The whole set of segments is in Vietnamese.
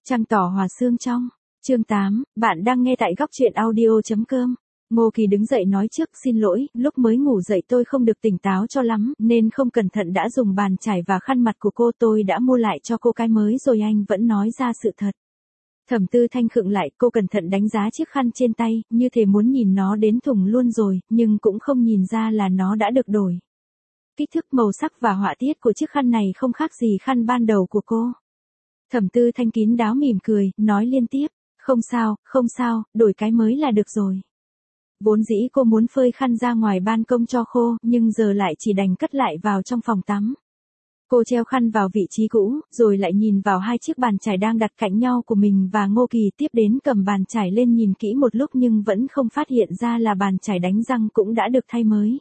Trăng tỏ hòa sương trong. Chương 8, bạn đang nghe tại góc truyện audio.com. Ngô Kỳ đứng dậy nói trước, xin lỗi, lúc mới ngủ dậy tôi không được tỉnh táo cho lắm, nên không cẩn thận đã dùng bàn chải và khăn mặt của cô, tôi đã mua lại cho cô cái mới rồi. Anh vẫn nói ra sự thật. Thẩm Tư Thanh khựng lại, cô cẩn thận đánh giá chiếc khăn trên tay, như thể muốn nhìn nó đến thùng luôn rồi, nhưng cũng không nhìn ra là nó đã được đổi. Kích thước, màu sắc và họa tiết của chiếc khăn này không khác gì khăn ban đầu của cô. Thẩm Tư Thanh kín đáo mỉm cười, nói liên tiếp, không sao, đổi cái mới là được rồi. Vốn dĩ cô muốn phơi khăn ra ngoài ban công cho khô, nhưng giờ lại chỉ đành cất lại vào trong phòng tắm. Cô treo khăn vào vị trí cũ, rồi lại nhìn vào hai chiếc bàn chải đang đặt cạnh nhau của mình và Ngô Kỳ, tiếp đến cầm bàn chải lên nhìn kỹ một lúc nhưng vẫn không phát hiện ra là bàn chải đánh răng cũng đã được thay mới.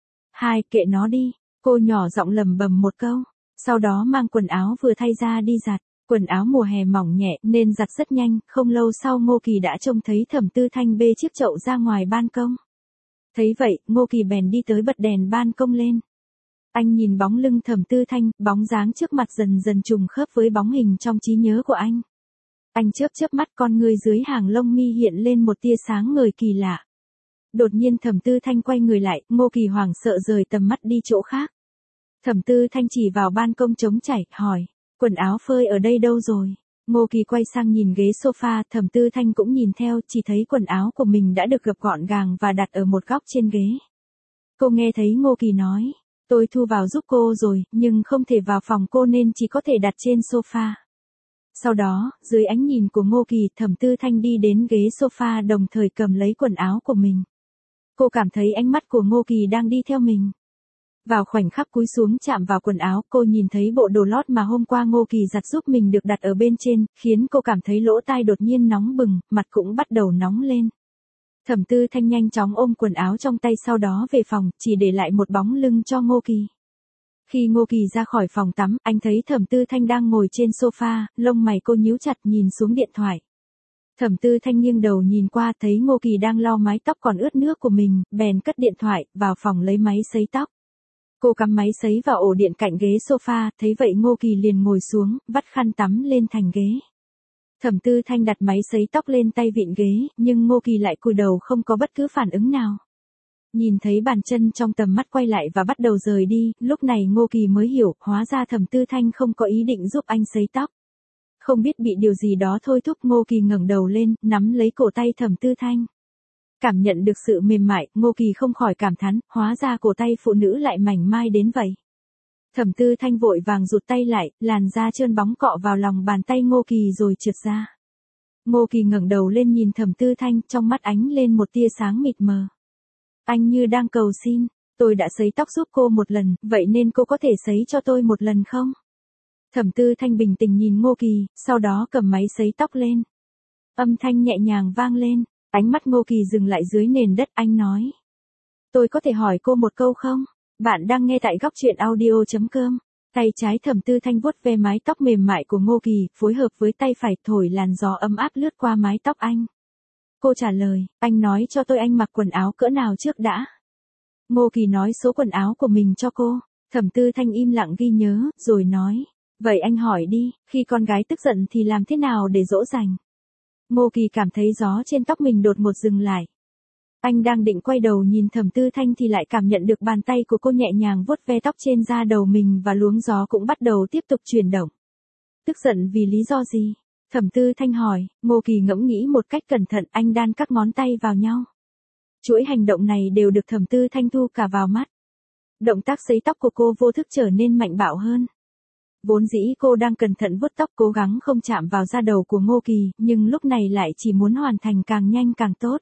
Kệ nó đi, cô nhỏ giọng lẩm bẩm một câu, sau đó mang quần áo vừa thay ra đi giặt. Quần áo mùa hè mỏng nhẹ nên giặt rất nhanh, không lâu sau Ngô Kỳ đã trông thấy Thẩm Tư Thanh bê chiếc chậu ra ngoài ban công. Thấy vậy, Ngô Kỳ bèn đi tới bật đèn ban công lên. Anh nhìn bóng lưng Thẩm Tư Thanh, bóng dáng trước mặt dần dần trùng khớp với bóng hình trong trí nhớ của anh. Anh chớp mắt, con ngươi dưới hàng lông mi hiện lên một tia sáng ngời kỳ lạ. Đột nhiên Thẩm Tư Thanh quay người lại, Ngô Kỳ hoảng sợ rời tầm mắt đi chỗ khác. Thẩm Tư Thanh chỉ vào ban công trống trải, hỏi, quần áo phơi ở đây đâu rồi? Ngô Kỳ quay sang nhìn ghế sofa, Thẩm Tư Thanh cũng nhìn theo, chỉ thấy quần áo của mình đã được gập gọn gàng và đặt ở một góc trên ghế. Cô nghe thấy Ngô Kỳ nói, tôi thu vào giúp cô rồi, nhưng không thể vào phòng cô nên chỉ có thể đặt trên sofa. Sau đó, dưới ánh nhìn của Ngô Kỳ, Thẩm Tư Thanh đi đến ghế sofa đồng thời cầm lấy quần áo của mình. Cô cảm thấy ánh mắt của Ngô Kỳ đang đi theo mình. Vào khoảnh khắc cúi xuống chạm vào quần áo, cô nhìn thấy bộ đồ lót mà hôm qua Ngô Kỳ giặt giúp mình được đặt ở bên trên, khiến cô cảm thấy lỗ tai đột nhiên nóng bừng, mặt cũng bắt đầu nóng lên. Thẩm Tư Thanh nhanh chóng ôm quần áo trong tay sau đó về phòng, chỉ để lại một bóng lưng cho Ngô Kỳ. Khi Ngô Kỳ ra khỏi phòng tắm, anh thấy Thẩm Tư Thanh đang ngồi trên sofa, lông mày cô nhíu chặt nhìn xuống điện thoại. Thẩm Tư Thanh nghiêng đầu nhìn qua thấy Ngô Kỳ đang lau mái tóc còn ướt nước của mình, bèn cất điện thoại, vào phòng lấy máy sấy tóc. Cô cắm máy sấy vào ổ điện cạnh ghế sofa, thấy vậy Ngô Kỳ liền ngồi xuống, vắt khăn tắm lên thành ghế. Thẩm Tư Thanh đặt máy sấy tóc lên tay vịn ghế, nhưng Ngô Kỳ lại cúi đầu không có bất cứ phản ứng nào. Nhìn thấy bàn chân trong tầm mắt quay lại và bắt đầu rời đi, lúc này Ngô Kỳ mới hiểu, hóa ra Thẩm Tư Thanh không có ý định giúp anh sấy tóc. Không biết bị điều gì đó thôi thúc, Ngô Kỳ ngẩng đầu lên, nắm lấy cổ tay Thẩm Tư Thanh. Cảm nhận được sự mềm mại, Ngô Kỳ không khỏi cảm thán, hóa ra cổ tay phụ nữ lại mảnh mai đến vậy. Thẩm Tư Thanh vội vàng rụt tay lại, làn da trơn bóng cọ vào lòng bàn tay Ngô Kỳ rồi trượt ra. Ngô Kỳ ngẩng đầu lên nhìn Thẩm Tư Thanh, trong mắt ánh lên một tia sáng mịt mờ. Anh như đang cầu xin, tôi đã sấy tóc giúp cô một lần, vậy nên cô có thể sấy cho tôi một lần không? Thẩm Tư Thanh bình tĩnh nhìn Ngô Kỳ, sau đó cầm máy sấy tóc lên. Âm thanh nhẹ nhàng vang lên. Ánh mắt Ngô Kỳ dừng lại dưới nền đất, anh nói. Tôi có thể hỏi cô một câu không? Bạn đang nghe tại góc truyện audio.com. Tay trái Thẩm Tư Thanh vuốt ve mái tóc mềm mại của Ngô Kỳ, phối hợp với tay phải thổi làn gió ấm áp lướt qua mái tóc anh. Cô trả lời, anh nói cho tôi anh mặc quần áo cỡ nào trước đã. Ngô Kỳ nói số quần áo của mình cho cô. Thẩm Tư Thanh im lặng ghi nhớ, rồi nói. Vậy anh hỏi đi, khi con gái tức giận thì làm thế nào để dỗ dành? Ngô Kỳ cảm thấy gió trên tóc mình đột ngột dừng lại. Anh đang định quay đầu nhìn Thẩm Tư Thanh thì lại cảm nhận được bàn tay của cô nhẹ nhàng vuốt ve tóc trên da đầu mình và luống gió cũng bắt đầu tiếp tục chuyển động. Tức giận vì lý do gì? Thẩm Tư Thanh hỏi. Ngô Kỳ ngẫm nghĩ một cách cẩn thận, anh đan các ngón tay vào nhau. Chuỗi hành động này đều được Thẩm Tư Thanh thu cả vào mắt. Động tác sấy tóc của cô vô thức trở nên mạnh bạo hơn. Vốn dĩ cô đang cẩn thận vuốt tóc cố gắng không chạm vào da đầu của Ngô Kỳ, nhưng lúc này lại chỉ muốn hoàn thành càng nhanh càng tốt.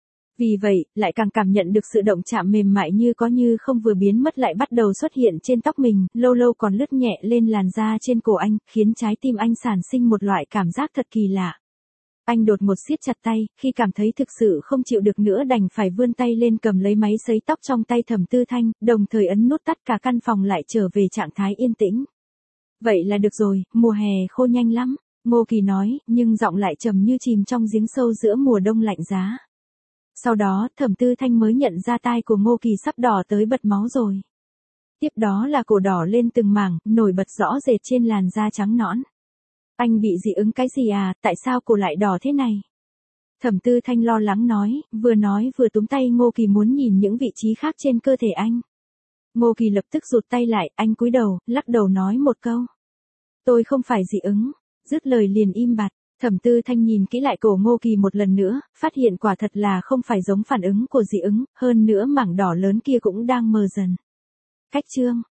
Vì vậy, lại càng cảm nhận được sự động chạm mềm mại như có như không vừa biến mất lại bắt đầu xuất hiện trên tóc mình, lâu lâu còn lướt nhẹ lên làn da trên cổ anh, khiến trái tim anh sản sinh một loại cảm giác thật kỳ lạ. Anh đột ngột siết chặt tay, khi cảm thấy thực sự không chịu được nữa đành phải vươn tay lên cầm lấy máy sấy tóc trong tay Thẩm Tư Thanh, đồng thời ấn nút tắt cả căn phòng lại trở về trạng thái yên tĩnh. Vậy là được rồi, mùa hè khô nhanh lắm, Ngô Kỳ nói, nhưng giọng lại trầm như chìm trong giếng sâu giữa mùa đông lạnh giá. Sau đó, Thẩm Tư Thanh mới nhận ra tai của Ngô Kỳ sắp đỏ tới bật máu rồi. Tiếp đó là cổ đỏ lên từng mảng, nổi bật rõ rệt trên làn da trắng nõn. Anh bị dị ứng cái gì à, tại sao cổ lại đỏ thế này? Thẩm Tư Thanh lo lắng nói vừa túm tay Ngô Kỳ muốn nhìn những vị trí khác trên cơ thể anh. Ngô Kỳ lập tức rụt tay lại, anh cúi đầu, lắc đầu nói một câu. Tôi không phải dị ứng, dứt lời liền im bặt. Thẩm Tư Thanh nhìn kỹ lại cổ Ngô Kỳ một lần nữa, phát hiện quả thật là không phải giống phản ứng của dị ứng, hơn nữa mảng đỏ lớn kia cũng đang mờ dần. Cách chương